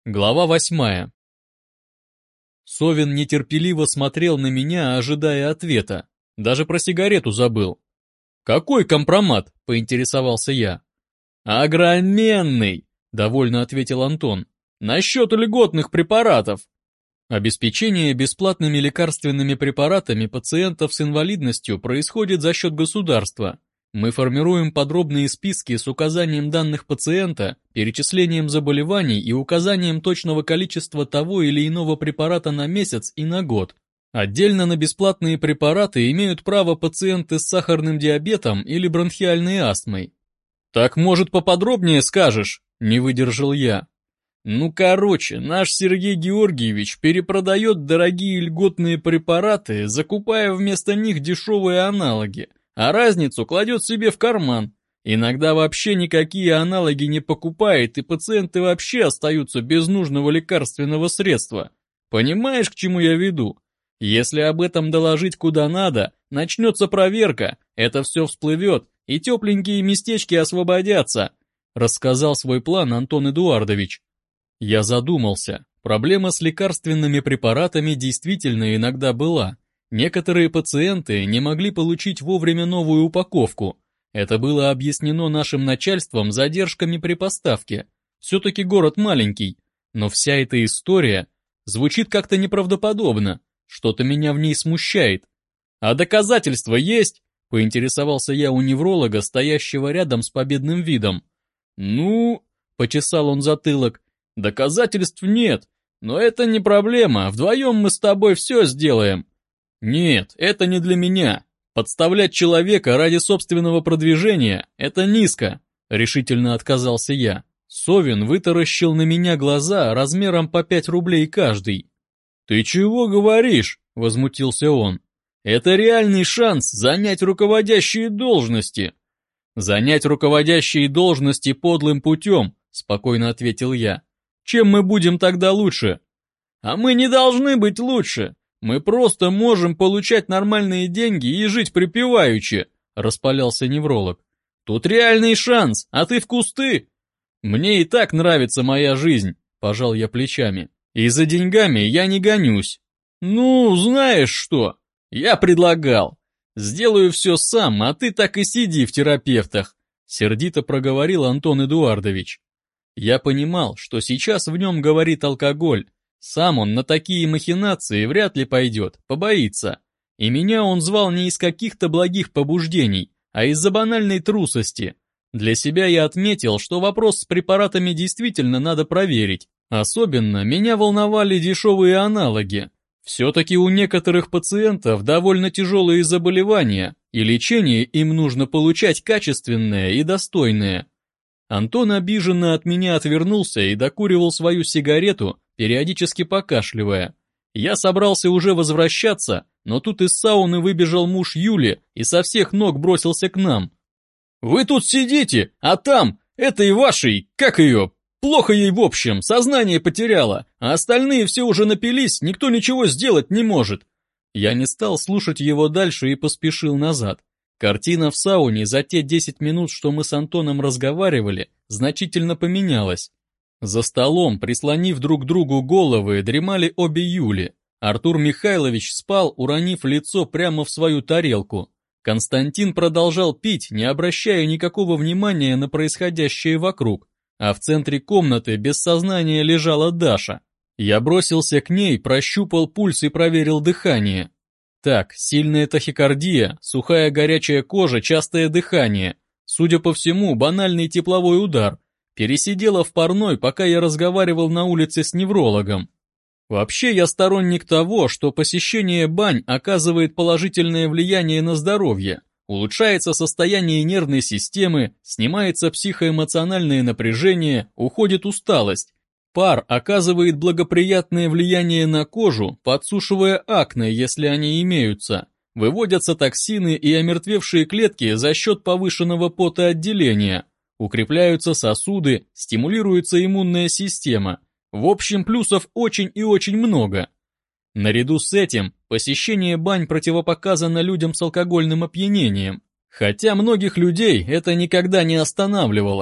Глава 8. Совин нетерпеливо смотрел на меня, ожидая ответа. Даже про сигарету забыл. «Какой компромат?» – поинтересовался я. «Огроменный!» – довольно ответил Антон. «Насчет льготных препаратов». Обеспечение бесплатными лекарственными препаратами пациентов с инвалидностью происходит за счет государства. Мы формируем подробные списки с указанием данных пациента, перечислением заболеваний и указанием точного количества того или иного препарата на месяц и на год. Отдельно на бесплатные препараты имеют право пациенты с сахарным диабетом или бронхиальной астмой. «Так, может, поподробнее скажешь?» – не выдержал я. Наш Сергей Георгиевич перепродает дорогие льготные препараты, закупая вместо них дешевые аналоги, а разницу кладет себе в карман. Иногда вообще никакие аналоги не покупает, и пациенты вообще остаются без нужного лекарственного средства. Понимаешь, к чему я веду? Если об этом доложить куда надо, начнется проверка, это все всплывет, и тепленькие местечки освободятся», рассказал свой план Антон Эдуардович. Я задумался. Проблема с лекарственными препаратами действительно иногда была. Некоторые пациенты не могли получить вовремя новую упаковку. Это было объяснено нашим начальством задержками при поставке. Все-таки город маленький. Но вся эта история звучит как-то неправдоподобно. Что-то меня в ней смущает. «А доказательства есть?» – поинтересовался я у невролога, стоящего рядом с победным видом. – почесал он затылок. «Доказательств нет, но это не проблема, вдвоем мы с тобой все сделаем». «Нет, это не для меня. Подставлять человека ради собственного продвижения – это низко», – решительно отказался я. Совин вытаращил на меня глаза размером по 5 рублей каждый. «Ты чего говоришь?» – возмутился он. «Это реальный шанс занять руководящие должности». «Занять руководящие должности подлым путем», – спокойно ответил я. «Чем мы будем тогда лучше?» «А мы не должны быть лучше. Мы просто можем получать нормальные деньги и жить припеваючи», распалялся невролог. «Тут реальный шанс, а ты в кусты». «Мне и так нравится моя жизнь», пожал я плечами. «И за деньгами я не гонюсь». «Знаешь что? Я предлагал. Сделаю все сам, а ты так и сиди в терапевтах», сердито проговорил Антон Эдуардович. Я понимал, что сейчас в нем говорит алкоголь. Сам он на такие махинации вряд ли пойдет, побоится. И меня он звал не из каких-то благих побуждений, а из-за банальной трусости. Для себя я отметил, что вопрос с препаратами действительно надо проверить. Особенно меня волновали дешевые аналоги. Все-таки у некоторых пациентов довольно тяжелые заболевания, и лечение им нужно получать качественное и достойное. Антон обиженно от меня отвернулся и докуривал свою сигарету, периодически покашливая. Я собрался уже возвращаться, но тут из сауны выбежал муж Юли и со всех ног бросился к нам. «Вы тут сидите, а там, этой вашей, как ее, плохо ей в общем, сознание потеряла, а остальные все уже напились, никто ничего сделать не может». Я не стал слушать его дальше и поспешил назад. Картина в сауне за те 10 минут, что мы с Антоном разговаривали, значительно поменялась. За столом, прислонив друг к другу головы, дремали обе Юли. Артур Михайлович спал, уронив лицо прямо в свою тарелку. Константин продолжал пить, не обращая никакого внимания на происходящее вокруг, а в центре комнаты без сознания лежала Даша. Я бросился к ней, прощупал пульс и проверил дыхание. Так, сильная тахикардия, сухая горячая кожа, частое дыхание. Судя по всему, банальный тепловой удар. Пересидела в парной, пока я разговаривал на улице с неврологом. Вообще я сторонник того, что посещение бань оказывает положительное влияние на здоровье. Улучшается состояние нервной системы, снимается психоэмоциональное напряжение, уходит усталость. Пар оказывает благоприятное влияние на кожу, подсушивая акне, если они имеются. Выводятся токсины и омертвевшие клетки за счет повышенного потоотделения. Укрепляются сосуды, стимулируется иммунная система. В общем, плюсов очень и очень много. Наряду с этим, посещение бань противопоказано людям с алкогольным опьянением. Хотя многих людей это никогда не останавливало.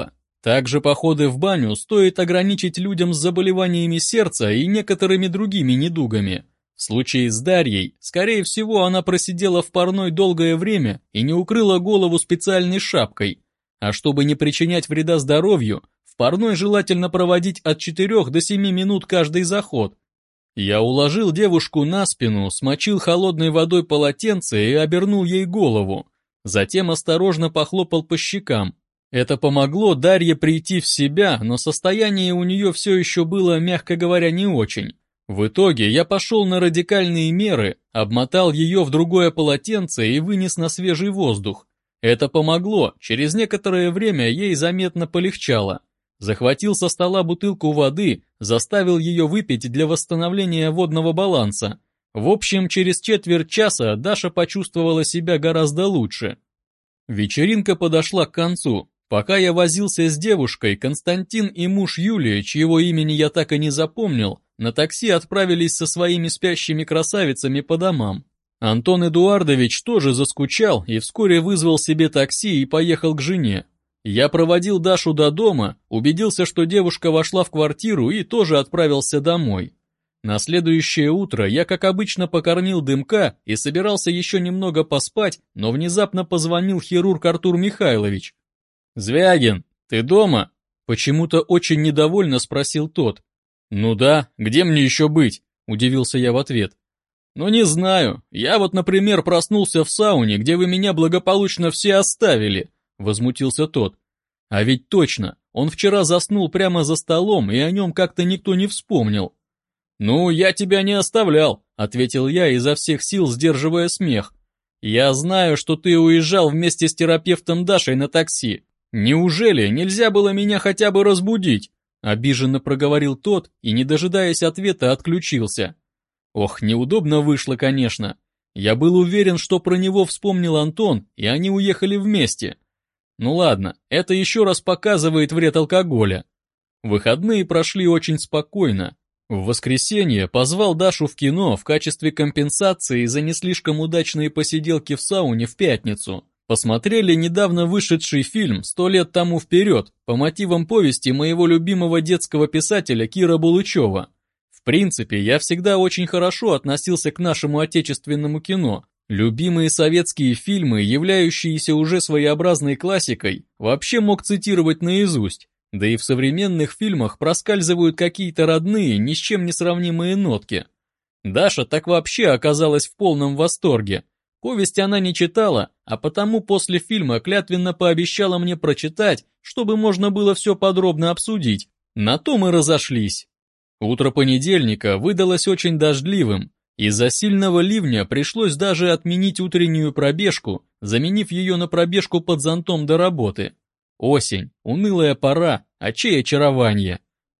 Также походы в баню стоит ограничить людям с заболеваниями сердца и некоторыми другими недугами. В случае с Дарьей, скорее всего, она просидела в парной долгое время и не укрыла голову специальной шапкой. А чтобы не причинять вреда здоровью, в парной желательно проводить от 4 до 7 минут каждый заход. Я уложил девушку на спину, смочил холодной водой полотенце и обернул ей голову. Затем осторожно похлопал по щекам. Это помогло Дарье прийти в себя, но состояние у нее все еще было, мягко говоря, не очень. В итоге я пошел на радикальные меры, обмотал ее в другое полотенце и вынес на свежий воздух. Это помогло, через некоторое время ей заметно полегчало. Захватил со стола бутылку воды, заставил ее выпить для восстановления водного баланса. В общем, через четверть часа Даша почувствовала себя гораздо лучше. Вечеринка подошла к концу. Пока я возился с девушкой, Константин и муж Юлии, чьего имени я так и не запомнил, на такси отправились со своими спящими красавицами по домам. Антон Эдуардович тоже заскучал и вскоре вызвал себе такси и поехал к жене. Я проводил Дашу до дома, убедился, что девушка вошла в квартиру и тоже отправился домой. На следующее утро я, как обычно, покормил Дымка и собирался еще немного поспать, но внезапно позвонил хирург Артур Михайлович. «Звягин, ты дома?» — почему-то очень недовольно спросил тот. «Ну да, где мне еще быть?» — удивился я в ответ. «Ну не знаю, я вот, например, проснулся в сауне, где вы меня благополучно все оставили», — возмутился тот. «А ведь точно, он вчера заснул прямо за столом, и о нем как-то никто не вспомнил». «Ну, я тебя не оставлял», — ответил я изо всех сил, сдерживая смех. «Я знаю, что ты уезжал вместе с терапевтом Дашей на такси. Неужели нельзя было меня хотя бы разбудить?» Обиженно проговорил тот и, не дожидаясь ответа, отключился. Ох, неудобно вышло, конечно. Я был уверен, что про него вспомнил Антон, и они уехали вместе. Ну ладно, это еще раз показывает вред алкоголя. Выходные прошли очень спокойно. В воскресенье позвал Дашу в кино в качестве компенсации за не слишком удачные посиделки в сауне в пятницу. Посмотрели недавно вышедший фильм «100 лет тому вперед» по мотивам повести моего любимого детского писателя Кира Булычева. В принципе, я всегда очень хорошо относился к нашему отечественному кино. Любимые советские фильмы, являющиеся уже своеобразной классикой, вообще мог цитировать наизусть. Да и в современных фильмах проскальзывают какие-то родные, ни с чем не сравнимые нотки. Даша так вообще оказалась в полном восторге. Повесть она не читала, а потому после фильма клятвенно пообещала мне прочитать, чтобы можно было все подробно обсудить. На то мы разошлись. Утро понедельника выдалось очень дождливым. Из-за сильного ливня пришлось даже отменить утреннюю пробежку, заменив ее на пробежку под зонтом до работы. Осень, унылая пора, а чей очарование.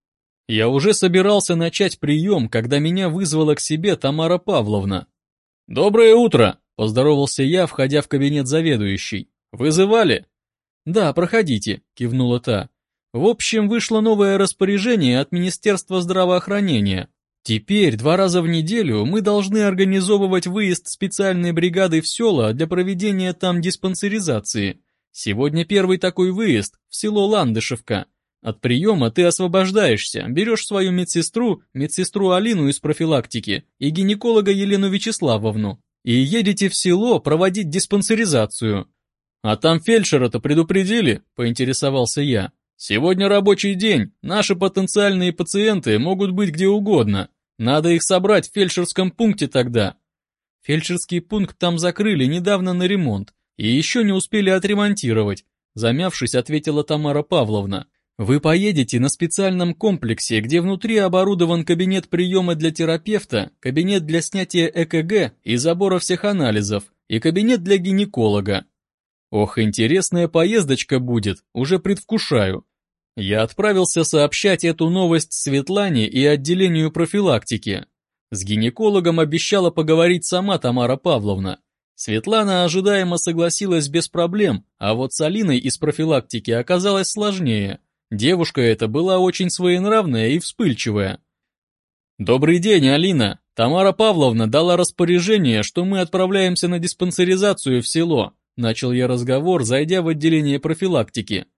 Я уже собирался начать прием, когда меня вызвала к себе Тамара Павловна. «Доброе утро!» — поздоровался я, входя в кабинет заведующей. «Вызывали?» «Да, проходите», — кивнула та. «В общем, вышло новое распоряжение от Министерства здравоохранения. Теперь 2 раза в неделю мы должны организовывать выезд специальной бригады в села для проведения там диспансеризации. Сегодня первый такой выезд в село Ландышевка. От приема ты освобождаешься, берешь свою медсестру Алину из профилактики и гинеколога Елену Вячеславовну, и едете в село проводить диспансеризацию». «А там фельдшера-то предупредили?» – поинтересовался я. «Сегодня рабочий день, наши потенциальные пациенты могут быть где угодно. Надо их собрать в фельдшерском пункте тогда». «Фельдшерский пункт там закрыли недавно на ремонт, и еще не успели отремонтировать», замявшись, ответила Тамара Павловна. «Вы поедете на специальном комплексе, где внутри оборудован кабинет приема для терапевта, кабинет для снятия ЭКГ и забора всех анализов, и кабинет для гинеколога». Ох, интересная поездочка будет, уже предвкушаю. Я отправился сообщать эту новость Светлане и отделению профилактики. С гинекологом обещала поговорить сама Тамара Павловна. Светлана ожидаемо согласилась без проблем, а вот с Алиной из профилактики оказалось сложнее. Девушка эта была очень своенравная и вспыльчивая. «Добрый день, Алина. Тамара Павловна дала распоряжение, что мы отправляемся на диспансеризацию в село», начал я разговор, зайдя в отделение профилактики.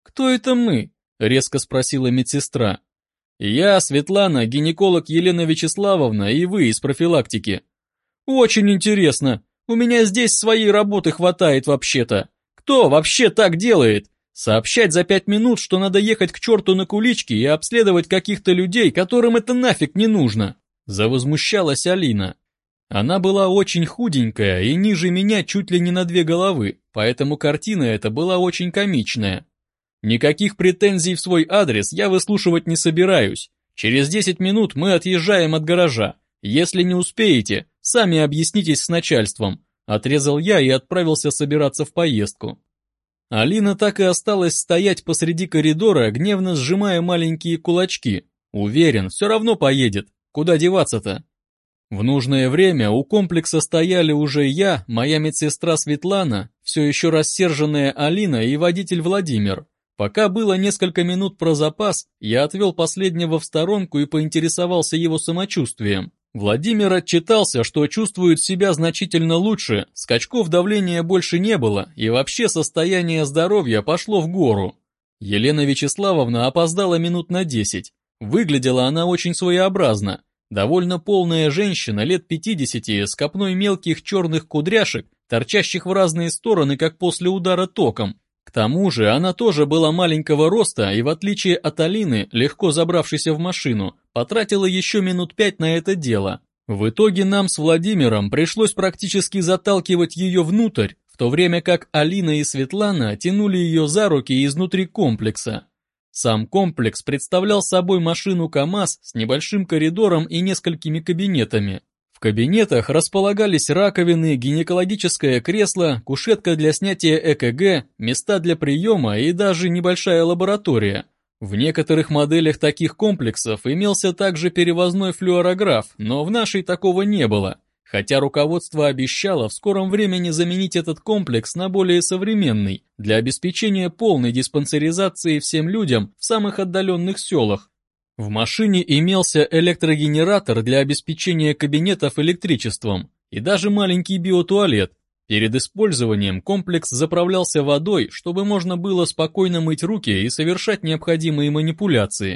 «Кто это мы?» — резко спросила медсестра. «Я, Светлана, гинеколог Елена Вячеславовна и вы из профилактики». «Очень интересно. У меня здесь своей работы хватает вообще-то. Кто вообще так делает? Сообщать за 5 минут, что надо ехать к черту на кулички и обследовать каких-то людей, которым это нафиг не нужно?» Завозмущалась Алина. Она была очень худенькая и ниже меня чуть ли не на 2 головы, поэтому картина эта была очень комичная. Никаких претензий в свой адрес я выслушивать не собираюсь. Через 10 минут мы отъезжаем от гаража. Если не успеете, сами объяснитесь с начальством. Отрезал я и отправился собираться в поездку. Алина так и осталась стоять посреди коридора, гневно сжимая маленькие кулачки. Уверен, все равно поедет. Куда деваться-то? В нужное время у комплекса стояли уже я, моя медсестра Светлана, все еще рассерженная Алина и водитель Владимир. Пока было несколько минут про запас, я отвел последнего в сторонку и поинтересовался его самочувствием. Владимир отчитался, что чувствует себя значительно лучше, скачков давления больше не было, и вообще состояние здоровья пошло в гору. Елена Вячеславовна опоздала минут на 10. Выглядела она очень своеобразно. Довольно полная женщина, лет 50, с копной мелких черных кудряшек, торчащих в разные стороны, как после удара током. К тому же она тоже была маленького роста и, в отличие от Алины, легко забравшейся в машину, потратила еще минут 5 на это дело. В итоге нам с Владимиром пришлось практически заталкивать ее внутрь, в то время как Алина и Светлана тянули ее за руки изнутри комплекса. Сам комплекс представлял собой машину КАМАЗ с небольшим коридором и несколькими кабинетами. В кабинетах располагались раковины, гинекологическое кресло, кушетка для снятия ЭКГ, места для приема и даже небольшая лаборатория. В некоторых моделях таких комплексов имелся также перевозной флюорограф, но в нашей такого не было, хотя руководство обещало в скором времени заменить этот комплекс на более современный, для обеспечения полной диспансеризации всем людям в самых отдаленных селах. В машине имелся электрогенератор для обеспечения кабинетов электричеством и даже маленький биотуалет. Перед использованием комплекс заправлялся водой, чтобы можно было спокойно мыть руки и совершать необходимые манипуляции.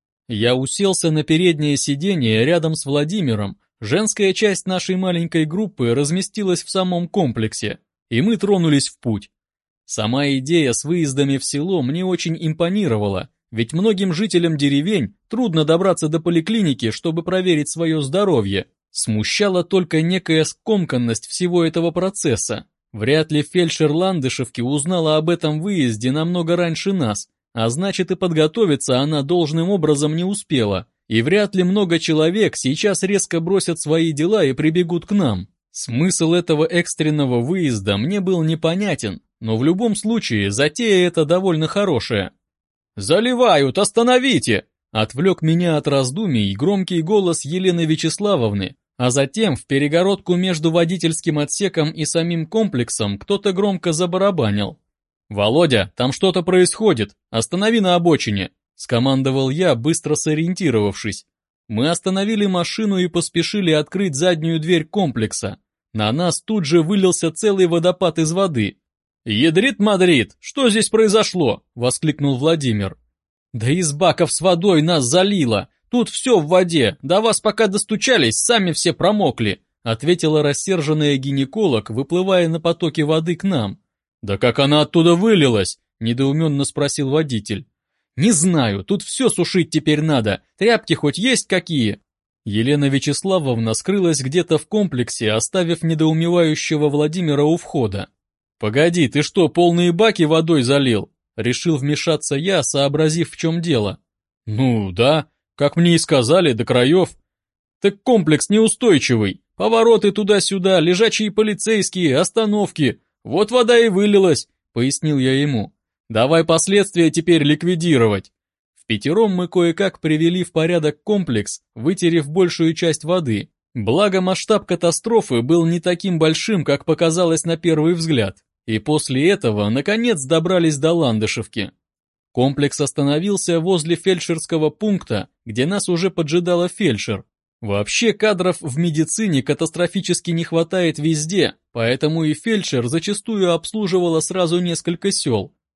Я уселся на переднее сиденье рядом с Владимиром. Женская часть нашей маленькой группы разместилась в самом комплексе, и мы тронулись в путь. Сама идея с выездами в село мне очень импонировала, ведь многим жителям деревень трудно добраться до поликлиники, чтобы проверить свое здоровье. Смущала только некая скомканность всего этого процесса. Вряд ли фельдшер Ландышевки узнала об этом выезде намного раньше нас, а значит и подготовиться она должным образом не успела. И вряд ли много человек сейчас резко бросят свои дела и прибегут к нам. Смысл этого экстренного выезда мне был непонятен, но в любом случае затея эта довольно хорошая. «Заливают, остановите!» Отвлек меня от раздумий громкий голос Елены Вячеславовны, а затем в перегородку между водительским отсеком и самим комплексом кто-то громко забарабанил. «Володя, там что-то происходит, останови на обочине!» Скомандовал я, быстро сориентировавшись. Мы остановили машину и поспешили открыть заднюю дверь комплекса. На нас тут же вылился целый водопад из воды. «Ядрит Мадрид, что здесь произошло?» — воскликнул Владимир. «Да из баков с водой нас залило. Тут все в воде. До вас пока достучались, сами все промокли», — ответила рассерженная гинеколог, выплывая на потоке воды к нам. «Да как она оттуда вылилась?» — недоуменно спросил водитель. «Не знаю, тут все сушить теперь надо. Тряпки хоть есть какие?» Елена Вячеславовна скрылась где-то в комплексе, оставив недоумевающего Владимира у входа. «Погоди, ты что, полные баки водой залил?» Решил вмешаться я, сообразив, в чем дело. «Ну да, как мне и сказали, до краев. Так комплекс неустойчивый. Повороты туда-сюда, лежачие полицейские, остановки. Вот вода и вылилась», — пояснил я ему. «Давай последствия теперь ликвидировать». Впятером мы кое-как привели в порядок комплекс, вытерев большую часть воды. Благо масштаб катастрофы был не таким большим, как показалось на первый взгляд. И после этого, наконец, добрались до Ландышевки. Комплекс остановился возле фельдшерского пункта, где нас уже поджидала фельдшер. Вообще кадров в медицине катастрофически не хватает везде, поэтому и фельдшер зачастую обслуживала сразу несколько сел.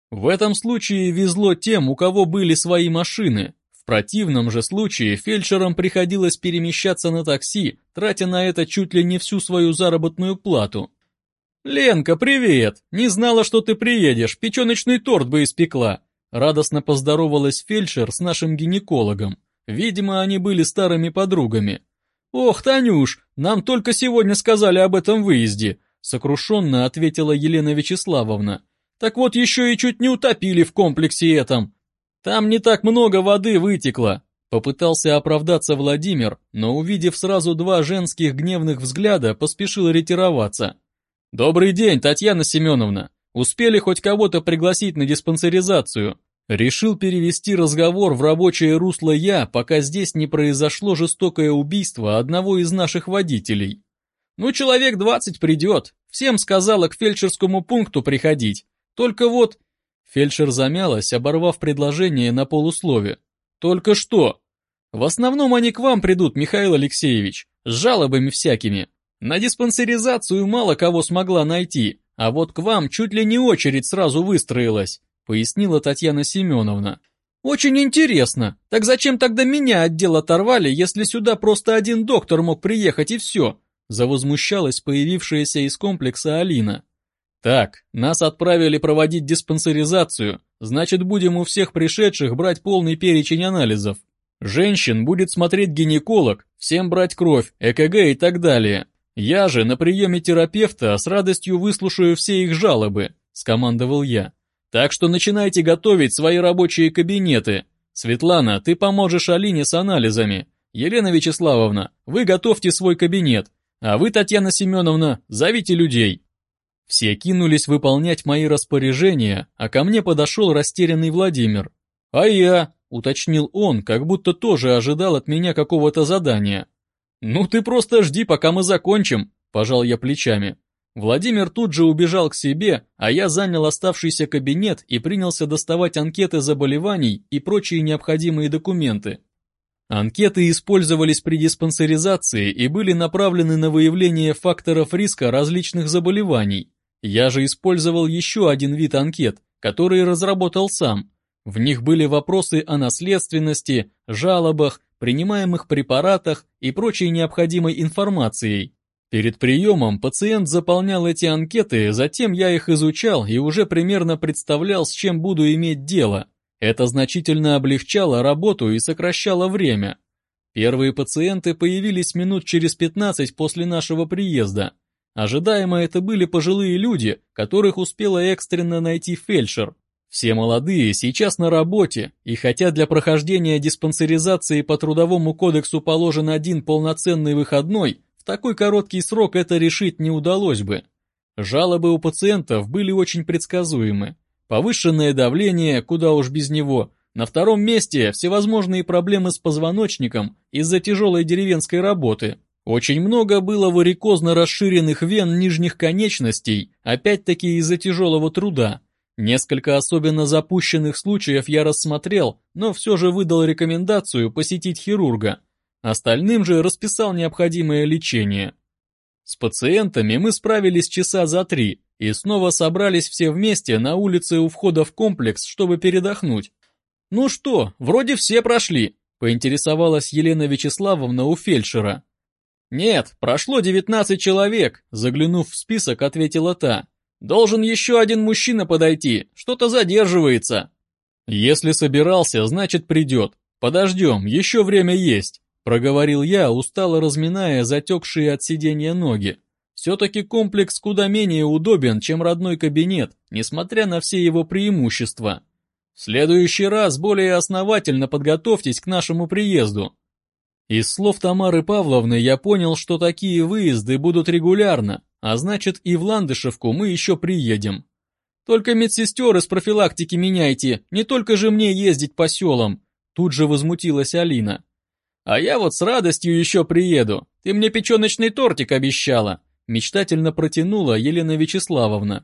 В этом случае везло тем, у кого были свои машины. В противном же случае фельдшерам приходилось перемещаться на такси, тратя на это чуть ли не всю свою заработную плату. «Ленка, привет! Не знала, что ты приедешь, печеночный торт бы испекла!» Радостно поздоровалась фельдшер с нашим гинекологом. Видимо, они были старыми подругами. «Ох, Танюш, нам только сегодня сказали об этом выезде», сокрушенно ответила Елена Вячеславовна. «Так вот еще и чуть не утопили в комплексе этом. Там не так много воды вытекло». Попытался оправдаться Владимир, но увидев сразу два женских гневных взгляда, поспешил ретироваться. «Добрый день, Татьяна Семеновна. Успели хоть кого-то пригласить на диспансеризацию?» Решил перевести разговор в рабочее русло я, пока здесь не произошло жестокое убийство одного из наших водителей. «Ну, человек 20 придет. Всем сказала к фельдшерскому пункту приходить. Только вот...» Фельдшер замялась, оборвав предложение на полуслове. «Только что?» «В основном они к вам придут, Михаил Алексеевич, с жалобами всякими. На диспансеризацию мало кого смогла найти, а вот к вам чуть ли не очередь сразу выстроилась», пояснила Татьяна Семеновна. «Очень интересно. Так зачем тогда меня отдел оторвали, если сюда просто один доктор мог приехать и все?» Завозмущалась появившаяся из комплекса Алина. «Так, нас отправили проводить диспансеризацию, значит, будем у всех пришедших брать полный перечень анализов. Женщин будет смотреть гинеколог, всем брать кровь, ЭКГ и так далее. Я же на приеме терапевта с радостью выслушаю все их жалобы», скомандовал я. «Так что начинайте готовить свои рабочие кабинеты. Светлана, ты поможешь Алине с анализами. Елена Вячеславовна, вы готовьте свой кабинет. А вы, Татьяна Семеновна, зовите людей». Все кинулись выполнять мои распоряжения, а ко мне подошел растерянный Владимир. «А я?» — уточнил он, как будто тоже ожидал от меня какого-то задания. «Ну ты просто жди, пока мы закончим», — пожал я плечами. Владимир тут же убежал к себе, а я занял оставшийся кабинет и принялся доставать анкеты заболеваний и прочие необходимые документы. Анкеты использовались при диспансеризации и были направлены на выявление факторов риска различных заболеваний. Я же использовал еще один вид анкет, который разработал сам. В них были вопросы о наследственности, жалобах, принимаемых препаратах и прочей необходимой информацией. Перед приемом пациент заполнял эти анкеты, затем я их изучал и уже примерно представлял, с чем буду иметь дело. Это значительно облегчало работу и сокращало время. Первые пациенты появились минут через 15 после нашего приезда. Ожидаемо это были пожилые люди, которых успела экстренно найти фельдшер. Все молодые, сейчас на работе, и хотя для прохождения диспансеризации по Трудовому кодексу положен один полноценный выходной, в такой короткий срок это решить не удалось бы. Жалобы у пациентов были очень предсказуемы. Повышенное давление, куда уж без него. На втором месте всевозможные проблемы с позвоночником из-за тяжелой деревенской работы. Очень много было варикозно расширенных вен нижних конечностей, опять-таки из-за тяжелого труда. Несколько особенно запущенных случаев я рассмотрел, но все же выдал рекомендацию посетить хирурга. Остальным же расписал необходимое лечение. С пациентами мы справились часа за 3 и снова собрались все вместе на улице у входа в комплекс, чтобы передохнуть. «Ну что, вроде все прошли», — поинтересовалась Елена Вячеславовна у фельдшера. «Нет, прошло 19 человек», — заглянув в список, ответила та. «Должен еще один мужчина подойти, что-то задерживается». «Если собирался, значит придет. Подождем, еще время есть», — проговорил я, устало разминая затекшие от сидения ноги. Все-таки комплекс куда менее удобен, чем родной кабинет, несмотря на все его преимущества. В следующий раз более основательно подготовьтесь к нашему приезду. Из слов Тамары Павловны я понял, что такие выезды будут регулярно, а значит и в Ландышевку мы еще приедем. Только медсестер из профилактики меняйте, не только же мне ездить по селам, тут же возмутилась Алина. А я вот с радостью еще приеду, ты мне печеночный тортик обещала, мечтательно протянула Елена Вячеславовна.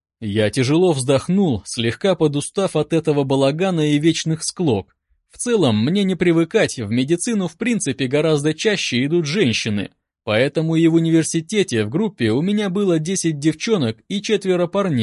Я тяжело вздохнул, слегка подустав от этого балагана и вечных склок. В целом, мне не привыкать, в медицину в принципе гораздо чаще идут женщины, поэтому и в университете в группе у меня было 10 девчонок и 4 парней.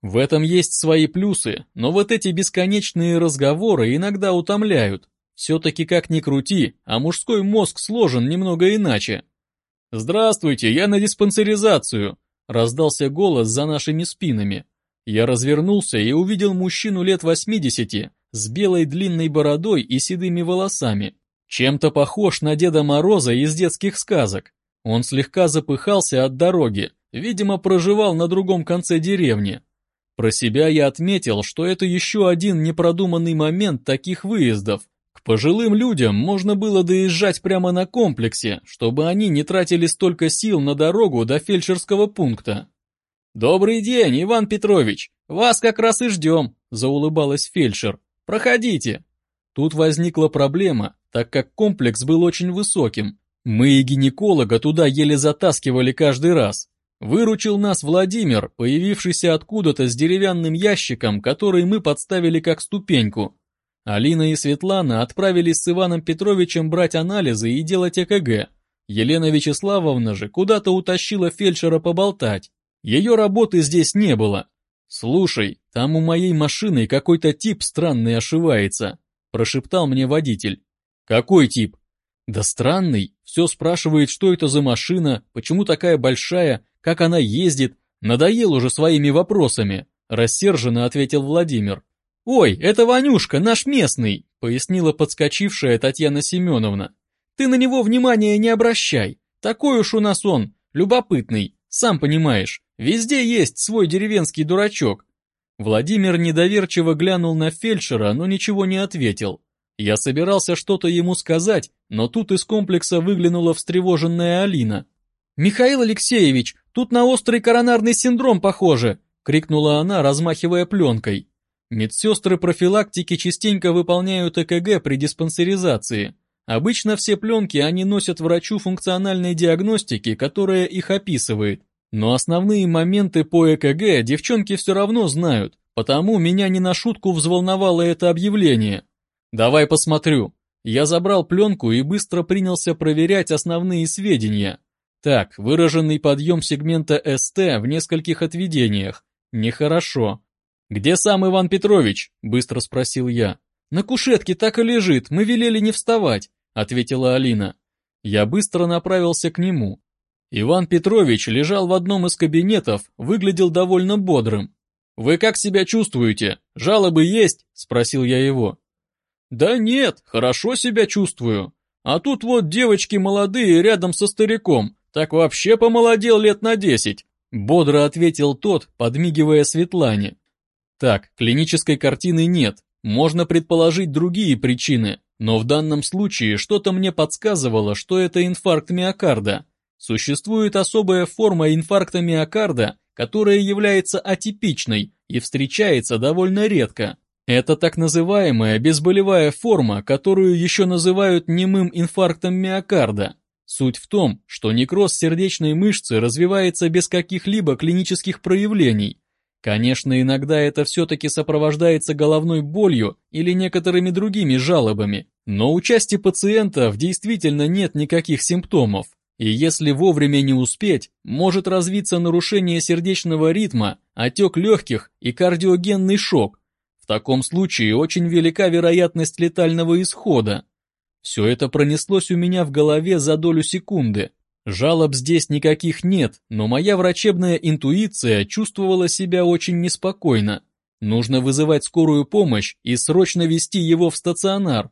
В этом есть свои плюсы, но вот эти бесконечные разговоры иногда утомляют. Все-таки как ни крути, а мужской мозг сложен немного иначе. «Здравствуйте, я на диспансеризацию», — раздался голос за нашими спинами. Я развернулся и увидел мужчину лет 80 с белой длинной бородой и седыми волосами. Чем-то похож на Деда Мороза из детских сказок. Он слегка запыхался от дороги, видимо, проживал на другом конце деревни. Про себя я отметил, что это еще один непродуманный момент таких выездов. К пожилым людям можно было доезжать прямо на комплексе, чтобы они не тратили столько сил на дорогу до фельдшерского пункта. «Добрый день, Иван Петрович! Вас как раз и ждем!» – заулыбалась фельдшер. «Проходите!» Тут возникла проблема, так как комплекс был очень высоким. Мы и гинеколога туда еле затаскивали каждый раз. Выручил нас Владимир, появившийся откуда-то с деревянным ящиком, который мы подставили как ступеньку. Алина и Светлана отправились с Иваном Петровичем брать анализы и делать ЭКГ. Елена Вячеславовна же куда-то утащила фельдшера поболтать. Ее работы здесь не было. «Слушай, там у моей машины какой-то тип странный ошивается», прошептал мне водитель. «Какой тип?» «Да странный, все спрашивает, что это за машина, почему такая большая, как она ездит, надоел уже своими вопросами», рассерженно ответил Владимир. «Ой, это Ванюшка, наш местный», пояснила подскочившая Татьяна Семеновна. «Ты на него внимания не обращай, такой уж у нас он, любопытный, сам понимаешь, везде есть свой деревенский дурачок». Владимир недоверчиво глянул на фельдшера, но ничего не ответил. Я собирался что-то ему сказать, но тут из комплекса выглянула встревоженная Алина. «Михаил Алексеевич, тут на острый коронарный синдром похоже!» — крикнула она, размахивая пленкой. Медсестры профилактики частенько выполняют ЭКГ при диспансеризации. Обычно все пленки они носят врачу функциональной диагностики, которая их описывает. Но основные моменты по ЭКГ девчонки все равно знают, потому меня не на шутку взволновало это объявление. «Давай посмотрю». Я забрал пленку и быстро принялся проверять основные сведения. Так, выраженный подъем сегмента СТ в нескольких отведениях. Нехорошо. «Где сам Иван Петрович?» – быстро спросил я. «На кушетке так и лежит, мы велели не вставать», – ответила Алина. Я быстро направился к нему. Иван Петрович лежал в одном из кабинетов, выглядел довольно бодрым. «Вы как себя чувствуете? Жалобы есть?» – спросил я его. «Да нет, хорошо себя чувствую. А тут вот девочки молодые рядом со стариком, так вообще помолодел лет на 10», – бодро ответил тот, подмигивая Светлане. Так, клинической картины нет, можно предположить другие причины, но в данном случае что-то мне подсказывало, что это инфаркт миокарда. Существует особая форма инфаркта миокарда, которая является атипичной и встречается довольно редко. Это так называемая безболевая форма, которую еще называют немым инфарктом миокарда. Суть в том, что некроз сердечной мышцы развивается без каких-либо клинических проявлений. Конечно, иногда это все-таки сопровождается головной болью или некоторыми другими жалобами, но у части пациентов действительно нет никаких симптомов. И если вовремя не успеть, может развиться нарушение сердечного ритма, отек легких и кардиогенный шок. В таком случае очень велика вероятность летального исхода. Все это пронеслось у меня в голове за долю секунды. Жалоб здесь никаких нет, но моя врачебная интуиция чувствовала себя очень неспокойно. Нужно вызывать скорую помощь и срочно везти его в стационар.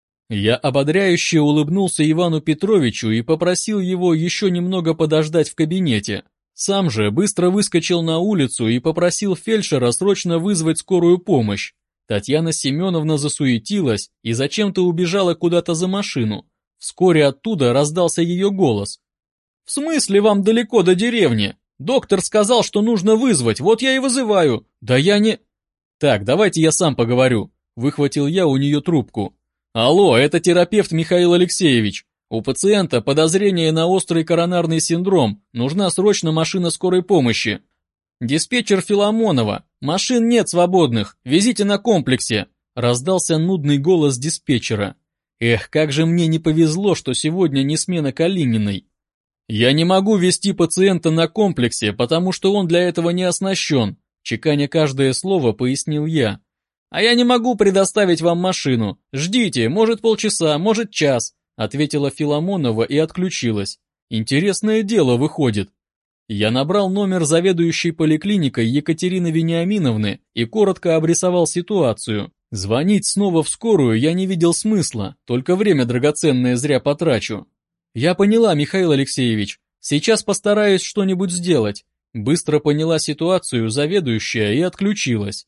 Я ободряюще улыбнулся Ивану Петровичу и попросил его еще немного подождать в кабинете. Сам же быстро выскочил на улицу и попросил фельдшера срочно вызвать скорую помощь. Татьяна Семеновна засуетилась и зачем-то убежала куда-то за машину. Вскоре оттуда раздался ее голос. «В смысле вам далеко до деревни? Доктор сказал, что нужно вызвать, вот я и вызываю. Да я не...» «Так, давайте я сам поговорю», — выхватил я у нее трубку. «Алло, это терапевт Михаил Алексеевич. У пациента подозрение на острый коронарный синдром, нужна срочно машина скорой помощи. Диспетчер Филомонова, машин нет свободных, везите на комплексе», — раздался нудный голос диспетчера. Эх, как же мне не повезло, что сегодня не смена Калининой. «Я не могу везти пациента на комплексе, потому что он для этого не оснащен. чеканя каждое слово, пояснил я. «А я не могу предоставить вам машину. Ждите, может полчаса, может час», ответила Филимонова и отключилась. Интересное дело выходит. Я набрал номер заведующей поликлиникой Екатерины Вениаминовны и коротко обрисовал ситуацию. Звонить снова в скорую я не видел смысла, только время драгоценное зря потрачу. «Я поняла, Михаил Алексеевич, сейчас постараюсь что-нибудь сделать», быстро поняла ситуацию заведующая и отключилась.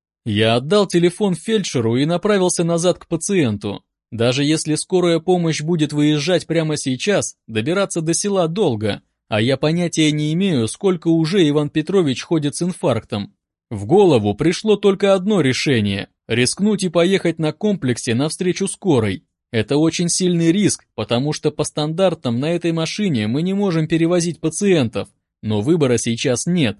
Я отдал телефон фельдшеру и направился назад к пациенту. Даже если скорая помощь будет выезжать прямо сейчас, добираться до села долго, а я понятия не имею, сколько уже Иван Петрович ходит с инфарктом. В голову пришло только одно решение – рискнуть и поехать на комплексе навстречу скорой. Это очень сильный риск, потому что по стандартам на этой машине мы не можем перевозить пациентов, но выбора сейчас нет.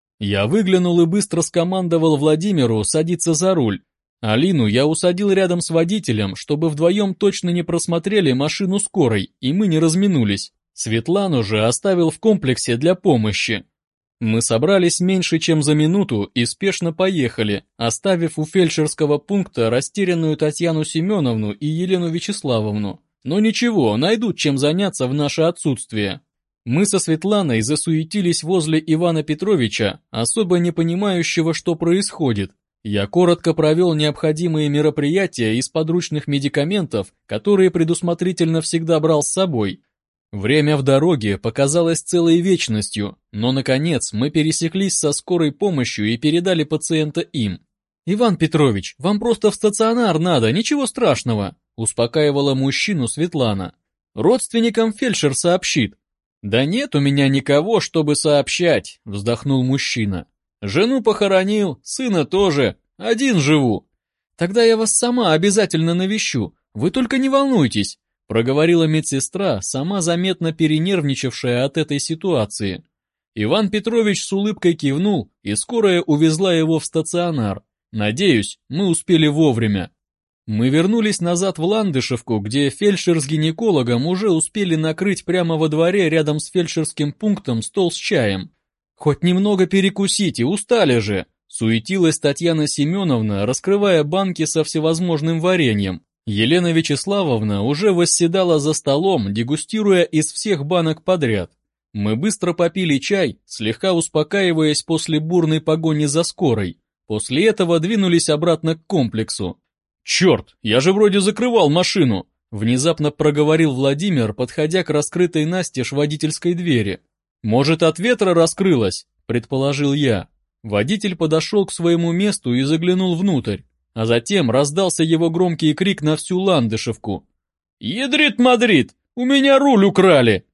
Я выглянул и быстро скомандовал Владимиру садиться за руль. Алину я усадил рядом с водителем, чтобы вдвоем точно не просмотрели машину скорой, и мы не разминулись. Светлану же оставил в комплексе для помощи. Мы собрались меньше, чем за минуту и спешно поехали, оставив у фельдшерского пункта растерянную Татьяну Семеновну и Елену Вячеславовну. Но ничего, найдут чем заняться в наше отсутствие. Мы со Светланой засуетились возле Ивана Петровича, особо не понимающего, что происходит. Я коротко провел необходимые мероприятия из подручных медикаментов, которые предусмотрительно всегда брал с собой. Время в дороге показалось целой вечностью, но, наконец, мы пересеклись со скорой помощью и передали пациента им. «Иван Петрович, вам просто в стационар надо, ничего страшного», успокаивала мужчину Светлана. «Родственникам фельдшер сообщит». «Да нет у меня никого, чтобы сообщать», вздохнул мужчина. «Жену похоронил, сына тоже, один живу». «Тогда я вас сама обязательно навещу, вы только не волнуйтесь», проговорила медсестра, сама заметно перенервничавшая от этой ситуации. Иван Петрович с улыбкой кивнул, и скорая увезла его в стационар. Надеюсь, мы успели вовремя. Мы вернулись назад в Ландышевку, где фельдшер с гинекологом уже успели накрыть прямо во дворе рядом с фельдшерским пунктом стол с чаем. «Хоть немного перекусите, устали же!» суетилась Татьяна Семеновна, раскрывая банки со всевозможным вареньем. Елена Вячеславовна уже восседала за столом, дегустируя из всех банок подряд. Мы быстро попили чай, слегка успокаиваясь после бурной погони за скорой. После этого двинулись обратно к комплексу. «Черт, я же вроде закрывал машину!» внезапно проговорил Владимир, подходя к раскрытой настежь водительской двери. «Может, от ветра раскрылась?» предположил я. Водитель подошел к своему месту и заглянул внутрь. А затем раздался его громкий крик на всю Ландышевку. «Ядрит Мадрид! У меня руль украли!»